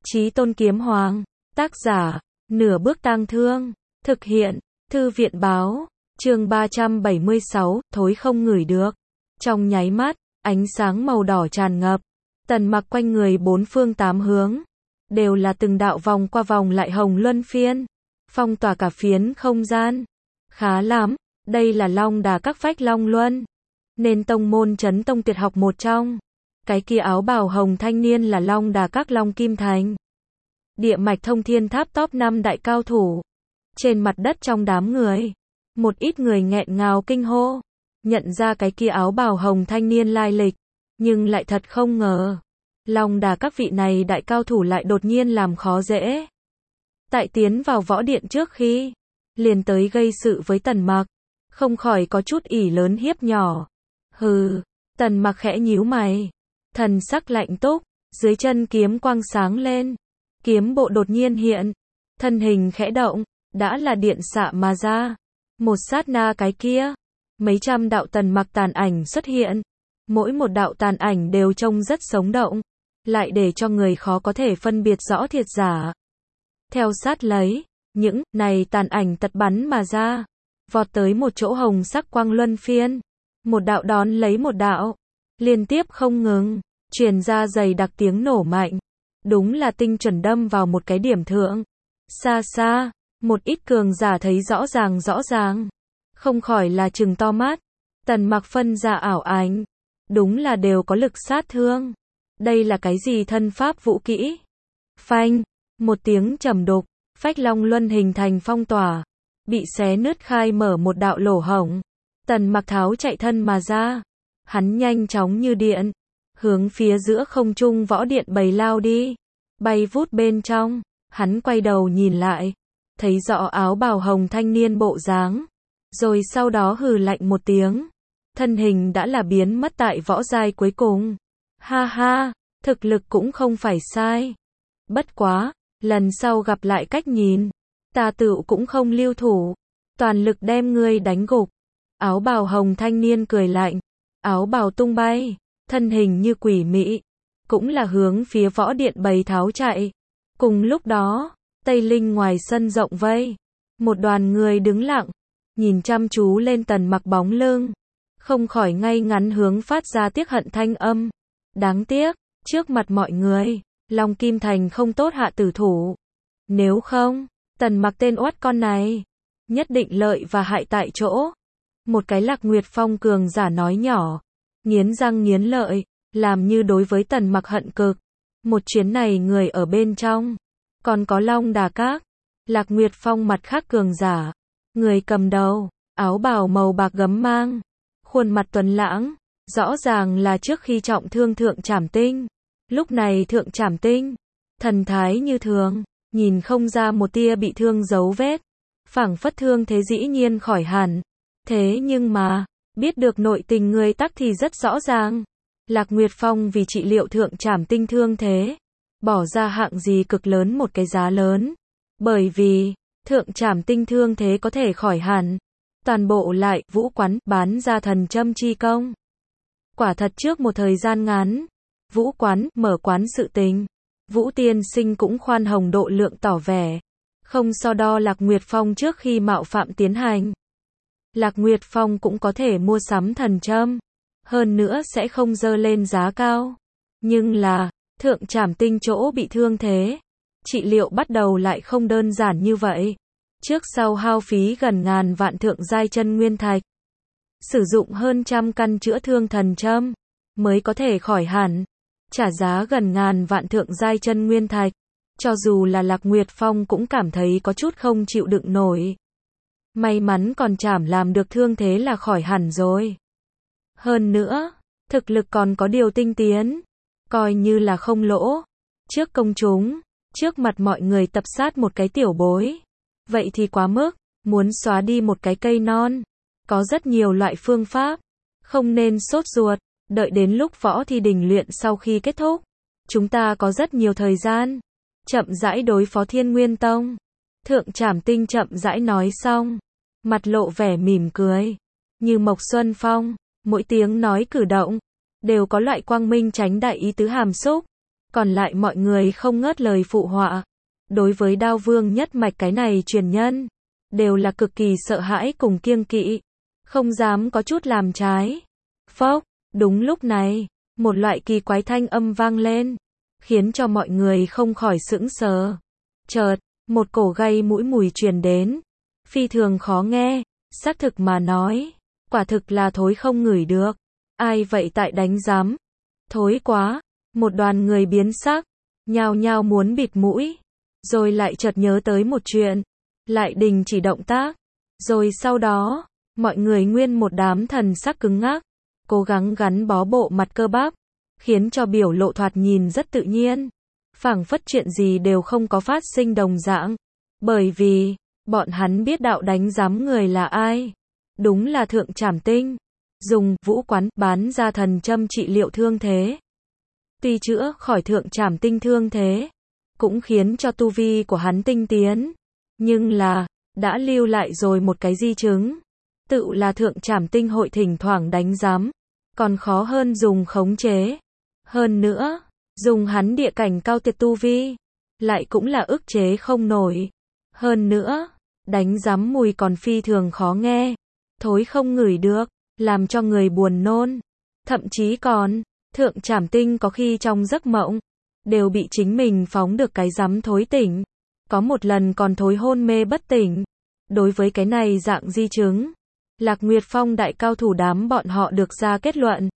Chí Tôn Kiếm Hoàng, tác giả, Nửa Bước Tang Thương, thực hiện, Thư viện Báo, chương 376, thối không ngửi được. Trong nháy mắt, ánh sáng màu đỏ tràn ngập, Tần Mặc quanh người bốn phương tám hướng, đều là từng đạo vòng qua vòng lại hồng luân phiên, phong tỏa cả phiến không gian. Khá lắm, đây là Long Đà các phách Long Luân, nên tông môn Chấn Tông tuyệt học một trong. Cái kia áo bào hồng thanh niên là Long Đà các Long Kim Thành, địa mạch thông thiên tháp top 5 đại cao thủ. Trên mặt đất trong đám người, một ít người nghẹn ngào kinh hô, nhận ra cái kia áo bào hồng thanh niên lai lịch, nhưng lại thật không ngờ, Long Đà các vị này đại cao thủ lại đột nhiên làm khó dễ. Tại tiến vào võ điện trước khi, liền tới gây sự với Tần Mặc, không khỏi có chút ỷ lớn hiếp nhỏ. Hừ, Tần Mặc khẽ nhíu mày, thần sắc lạnh túc, dưới chân kiếm quang sáng lên, kiếm bộ đột nhiên hiện, thân hình khẽ động, đã là điện xạ mà ra. Một sát na cái kia, mấy trăm đạo Tần Mặc tàn ảnh xuất hiện, mỗi một đạo tàn ảnh đều trông rất sống động, lại để cho người khó có thể phân biệt rõ thiệt giả. Theo sát lấy, những này tàn ảnh tật bắn mà ra, vọt tới một chỗ hồng sắc quang luân phiên, một đạo đón lấy một đạo, liên tiếp không ngừng, truyền ra dày đặc tiếng nổ mạnh, đúng là tinh chuẩn đâm vào một cái điểm thượng. Xa xa, một ít cường giả thấy rõ ràng, không khỏi là trừng to mắt. Tần Mặc phân ra ảo ảnh, đúng là đều có lực sát thương. Đây là cái gì thân pháp vũ kỹ? Phanh, một tiếng trầm đục, phách Long Luân hình thành phong tỏa, bị xé nứt khai mở một đạo lỗ hổng. Tần Mặc tháo chạy thân mà ra, hắn nhanh chóng như điện, hướng phía giữa không trung võ điện bầy lao đi. Bay vút bên trong, hắn quay đầu nhìn lại, thấy rõ áo bào hồng thanh niên bộ dáng, rồi sau đó hừ lạnh một tiếng, thân hình đã là biến mất tại võ giai cuối cùng. Ha ha, thực lực cũng không phải sai. Bất quá, lần sau gặp lại cách nhìn, ta tựu cũng không lưu thủ, toàn lực đem ngươi đánh gục. Áo bào hồng thanh niên cười lạnh, áo bào tung bay, thân hình như quỷ mị, cũng là hướng phía võ điện bầy tháo chạy. Cùng lúc đó, Tây Linh ngoài sân rộng vây, một đoàn người đứng lặng, nhìn chăm chú lên Tần Mặc bóng lưng, không khỏi ngay ngắn hướng phát ra tiếc hận thanh âm. Đáng tiếc, trước mặt mọi người, Long Kim Thành không tốt hạ tử thủ. Nếu không, Tần Mặc tên oát con này, nhất định lợi và hại tại chỗ. Một cái Lạc Nguyệt Phong cường giả nói nhỏ, nghiến răng nghiến lợi, làm như đối với Tần Mặc hận cực. Một chuyến này người ở bên trong, còn có Long Đà Các, Lạc Nguyệt Phong mặt khác cường giả, người cầm đầu, áo bào màu bạc gấm mang, khuôn mặt tuấn lãng, rõ ràng là trước khi trọng thương Thượng Trảm Tinh. Lúc này Thượng Trảm Tinh, thần thái như thường, nhìn không ra một tia bị thương dấu vết, phảng phất thương thế dĩ nhiên khỏi hẳn. Thế nhưng mà, biết được nội tình người tắc thì rất rõ ràng. Lạc Nguyệt Phong vì trị liệu Thượng Trảm Tinh thương thế, bỏ ra hạng gì cực lớn một cái giá lớn. Bởi vì, Thượng Trảm Tinh thương thế có thể khỏi hẳn, toàn bộ lại Vũ Quán bán ra thần châm chi công. Quả thật trước một thời gian ngắn, Vũ Quán mở quán sự tình, Vũ tiên sinh cũng khoan hồng độ lượng tỏ vẻ, không so đo Lạc Nguyệt Phong trước khi mạo phạm tiến hành. Lạc Nguyệt Phong cũng có thể mua sắm thần châm, hơn nữa sẽ không dơ lên giá cao. Nhưng là, Thượng Trảm Tinh chỗ bị thương thế, trị liệu bắt đầu lại không đơn giản như vậy. Trước sau hao phí gần ngàn vạn thượng giai chân nguyên thạch, sử dụng hơn trăm căn chữa thương thần châm, mới có thể khỏi hẳn. Trả giá gần ngàn vạn thượng giai chân nguyên thạch, cho dù là Lạc Nguyệt Phong cũng cảm thấy có chút không chịu đựng nổi. May mắn còn Trảm làm được thương thế là khỏi hẳn rồi. Hơn nữa, thực lực còn có điều tinh tiến, coi như là không lỗ. Trước công chúng, trước mặt mọi người tập sát một cái tiểu bối, vậy thì quá mức. Muốn xóa đi một cái cây non, có rất nhiều loại phương pháp, không nên sốt ruột, đợi đến lúc võ thi đình luyện sau khi kết thúc, chúng ta có rất nhiều thời gian, chậm rãi đối phó Thiên Nguyên Tông. Thượng Trảm Tinh chậm rãi nói xong, mặt lộ vẻ mỉm cười, như Mộc Xuân Phong, mỗi tiếng nói cử động, đều có loại quang minh chánh đại ý tứ hàm xúc. Còn lại mọi người không ngớt lời phụ họa. Đối với Đao Vương nhất mạch cái này truyền nhân, đều là cực kỳ sợ hãi cùng kiêng kỵ, không dám có chút làm trái. Phốc, đúng lúc này, một loại kỳ quái thanh âm vang lên, khiến cho mọi người không khỏi sững sờ. Chợt, một cổ gây mũi mùi truyền đến, phi thường khó nghe, xác thực mà nói, quả thực là thối không ngửi được. Ai vậy tại đánh giám? Thối quá, một đoàn người biến sắc, nhao nhao muốn bịt mũi, rồi lại chợt nhớ tới một chuyện, lại đình chỉ động tác, rồi sau đó, mọi người nguyên một đám thần sắc cứng ngắc, cố gắng gắn bó bộ mặt cơ bắp, khiến cho biểu lộ thoạt nhìn rất tự nhiên, phảng phất chuyện gì đều không có phát sinh đồng dạng, bởi vì, bọn hắn biết đạo đánh giám người là ai, đúng là Thượng Trảm Tinh, dùng vũ quán bán ra thần châm trị liệu thương thế. Tuy chữa khỏi Thượng Trảm Tinh thương thế, cũng khiến cho tu vi của hắn tinh tiến, nhưng là, đã lưu lại rồi một cái di chứng, tự là Thượng Trảm Tinh hội thỉnh thoảng đánh giám, còn khó hơn dùng khống chế. Hơn nữa, dùng hắn địa cảnh cao tuyệt tu vi, lại cũng là ức chế không nổi. Hơn nữa, đánh giám mùi còn phi thường khó nghe, thối không ngửi được, làm cho người buồn nôn. Thậm chí còn, Thượng Trảm Tinh có khi trong giấc mộng, đều bị chính mình phóng được cái giám thối tỉnh. Có một lần còn thối hôn mê bất tỉnh. Đối với cái này dạng di chứng, Lạc Nguyệt Phong đại cao thủ đám bọn họ được ra kết luận.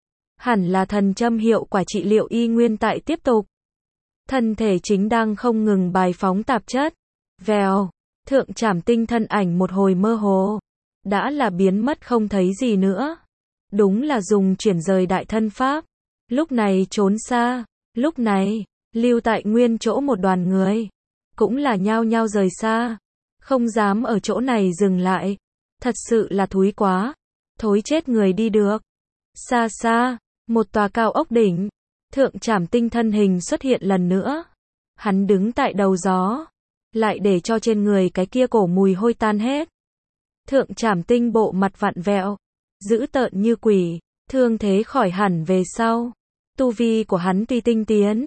Hẳn là thần châm hiệu quả trị liệu y nguyên tại tiếp tục. Thân thể chính đang không ngừng bài phóng tạp chất. Vèo, Thượng Trảm Tinh thân ảnh một hồi mơ hồ, đã là biến mất không thấy gì nữa. Đúng là dùng chuyển rời đại thân pháp. Lúc này trốn xa, lúc này, lưu tại nguyên chỗ một đoàn người, cũng là nhao nhao rời xa, không dám ở chỗ này dừng lại. Thật sự là thúi quá, thối chết người đi được. Xa xa, một tòa cao ốc đỉnh, Thượng Trảm Tinh thân hình xuất hiện lần nữa. Hắn đứng tại đầu gió, lại để cho trên người cái kia cổ mùi hôi tan hết. Thượng Trảm Tinh bộ mặt vặn vẹo, dữ tợn như quỷ, thương thế khỏi hẳn về sau. Tu vi của hắn tuy tinh tiến,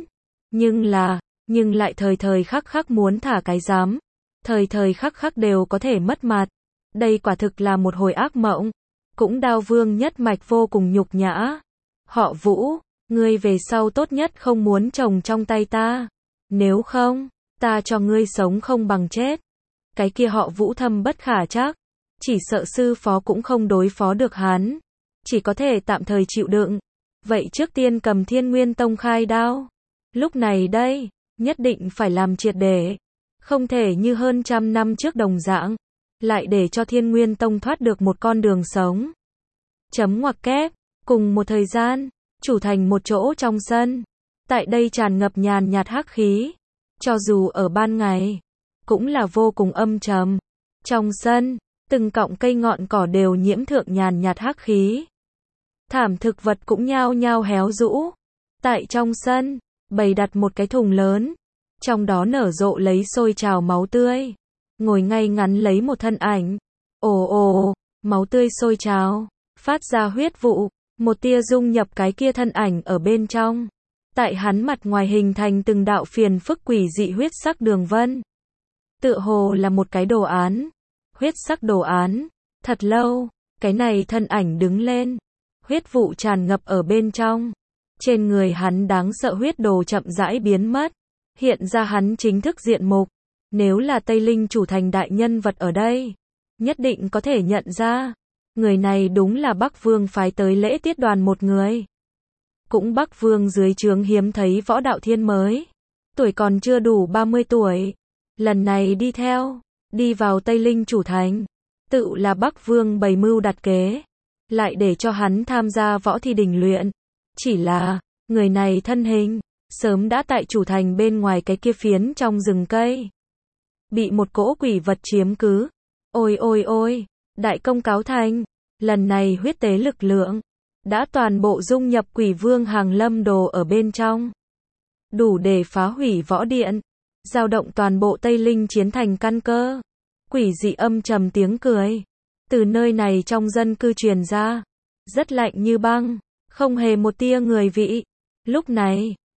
nhưng lại thời thời khắc khắc muốn thả cái giám, thời thời khắc khắc đều có thể mất mặt. Đây quả thực là một hồi ác mộng, cũng Đao Vương nhất mạch vô cùng nhục nhã. Họ Vũ, ngươi về sau tốt nhất không muốn chồng trong tay ta, nếu không, ta cho ngươi sống không bằng chết. Cái kia họ Vũ thâm bất khả trắc, chỉ sợ sư phó cũng không đối phó được hắn, chỉ có thể tạm thời chịu đựng. Vậy trước tiên cầm Thiên Nguyên Tông khai đao. Lúc này đây, nhất định phải làm triệt để, không thể như hơn 100 năm trước đồng dạng, lại để cho Thiên Nguyên Tông thoát được một con đường sống. Chấm ngoặc kép, cùng một thời gian, chủ thành một chỗ trong sân, tại đây tràn ngập nhàn nhạt hắc khí, cho dù ở ban ngày, cũng là vô cùng âm trầm. Trong sân, từng cọng cây ngọn cỏ đều nhiễm thượng nhàn nhạt hắc khí. Thảm thực vật cũng nhao nhao héo rũ. Tại trong sân, bày đặt một cái thùng lớn, trong đó nở rộ lấy sôi trào máu tươi. Ngồi ngay ngắn lấy một thân ảnh. Ồ ồ, máu tươi sôi trào, phát ra huyết vụ, một tia dung nhập cái kia thân ảnh ở bên trong. Tại hắn mặt ngoài hình thành từng đạo phiền phức quỷ dị huyết sắc đường vân. Tựa hồ là một cái đồ án. Huyết sắc đồ án. Thật lâu, cái này thân ảnh đứng lên. Huyết vụ tràn ngập ở bên trong. Trên người hắn đáng sợ huyết đồ chậm rãi biến mất. Hiện ra hắn chính thức diện mục. Nếu là Tây Linh chủ thành đại nhân vật ở đây, nhất định có thể nhận ra. Người này đúng là Bắc Vương phái tới lễ tiết đoàn một người. Cũng Bắc Vương dưới trướng hiếm thấy võ đạo thiên mới. Tuổi còn chưa đủ 30 tuổi. Lần này đi vào Tây Linh chủ thành. Tự là Bắc Vương bày mưu đặt kế. Lại để cho hắn tham gia võ thi đình luyện. Chỉ là, người này thân hình, sớm đã tại chủ thành bên ngoài cái kia phiến trong rừng cây. Bị một cỗ quỷ vật chiếm cứ. Ôi ôi ôi, đại công cáo thành. Lần này huyết tế lực lượng đã toàn bộ dung nhập quỷ vương hàng lâm đồ ở bên trong. Đủ để phá hủy võ điện, dao động toàn bộ Tây Linh chiến thành căn cơ. Quỷ dị âm trầm tiếng cười. Từ nơi này trong dân cư truyền ra. Rất lạnh như băng, không hề một tia người vị. Lúc này,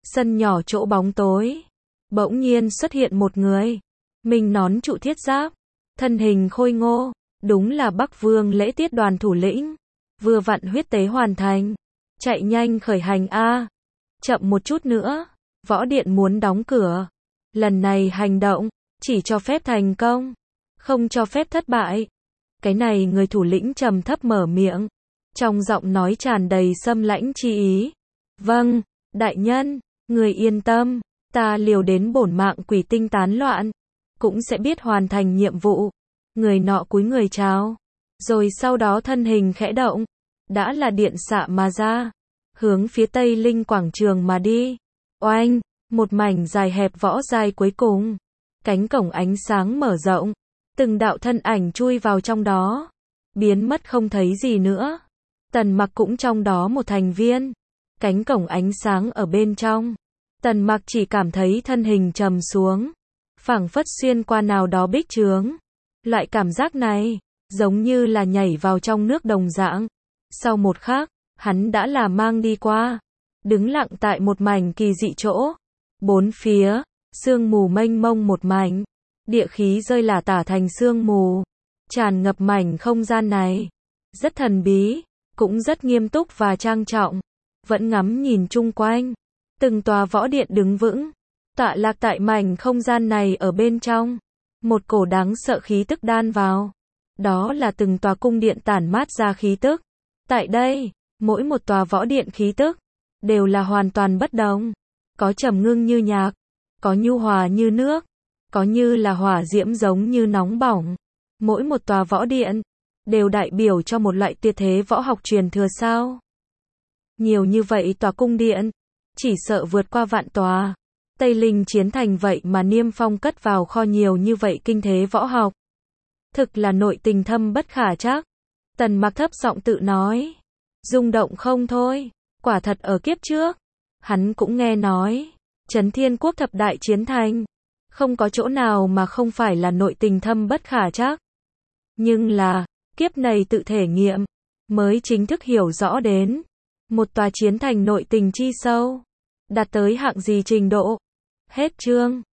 Sân nhỏ chỗ bóng tối, bỗng nhiên xuất hiện một người, mình nón trụ thiết giáp, thân hình khôi ngô, đúng là Bắc Vương Lễ Tiết đoàn thủ lĩnh. Vừa vặn huyết tế hoàn thành, chạy nhanh khởi hành a. Chậm một chút nữa, võ điện muốn đóng cửa. Lần này hành động chỉ cho phép thành công, không cho phép thất bại. Cái này người thủ lĩnh trầm thấp mở miệng, trong giọng nói tràn đầy xâm lãnh chi ý. Vâng, đại nhân, người yên tâm, ta liều đến bổn mạng quỷ tinh tán loạn, cũng sẽ biết hoàn thành nhiệm vụ. Người nọ cúi người chào, rồi sau đó thân hình khẽ động, đã là điện xạ mà ra, hướng phía Tây Linh quảng trường mà đi. Oanh, một mảnh dài hẹp võ dài cuối cùng, cánh cổng ánh sáng mở rộng, từng đạo thân ảnh chui vào trong đó, biến mất không thấy gì nữa. Tần Mặc cũng trong đó một thành viên, cánh cổng ánh sáng ở bên trong. Tần Mặc chỉ cảm thấy thân hình trầm xuống, phảng phất xuyên qua nào đó bích chướng. Loại cảm giác này, giống như là nhảy vào trong nước đồng dạng. Sau một khắc, hắn đã là mang đi qua, đứng lặng tại một mảnh kỳ dị chỗ. Bốn phía, sương mù mênh mông một mảnh, địa khí rơi lả tả thành sương mù, tràn ngập mảnh không gian này. Rất thần bí, cũng rất nghiêm túc và trang trọng, vẫn ngắm nhìn chung quanh. Từng tòa võ điện đứng vững, tọa lạc tại mảnh không gian này ở bên trong. Một cổ đáng sợ khí tức đan vào. Đó là từng tòa cung điện tản mát ra khí tức. Tại đây, mỗi một tòa võ điện khí tức đều là hoàn toàn bất đồng. Có trầm ngưng như nhạc, có nhu hòa như nước, có như là hỏa diễm giống như nóng bỏng. Mỗi một tòa võ điện đều đại biểu cho một loại tuyệt thế võ học truyền thừa sao? Nhiều như vậy tòa cung điện, chỉ sợ vượt qua vạn tòa. Tây Linh chiến thành vậy mà niêm phong cất vào kho nhiều như vậy kinh thế võ học. Thực là nội tình thâm bất khả trắc. Tần Mặc thấp giọng tự nói. Rung động không thôi. Quả thật ở kiếp trước, hắn cũng nghe nói, Chấn Thiên Quốc thập đại chiến thành, không có chỗ nào mà không phải là nội tình thâm bất khả trắc. Nhưng là, kiếp này tự thể nghiệm, mới chính thức hiểu rõ đến, một tòa chiến thành nội tình chi sâu, đạt tới hạng gì trình độ. Hết chương.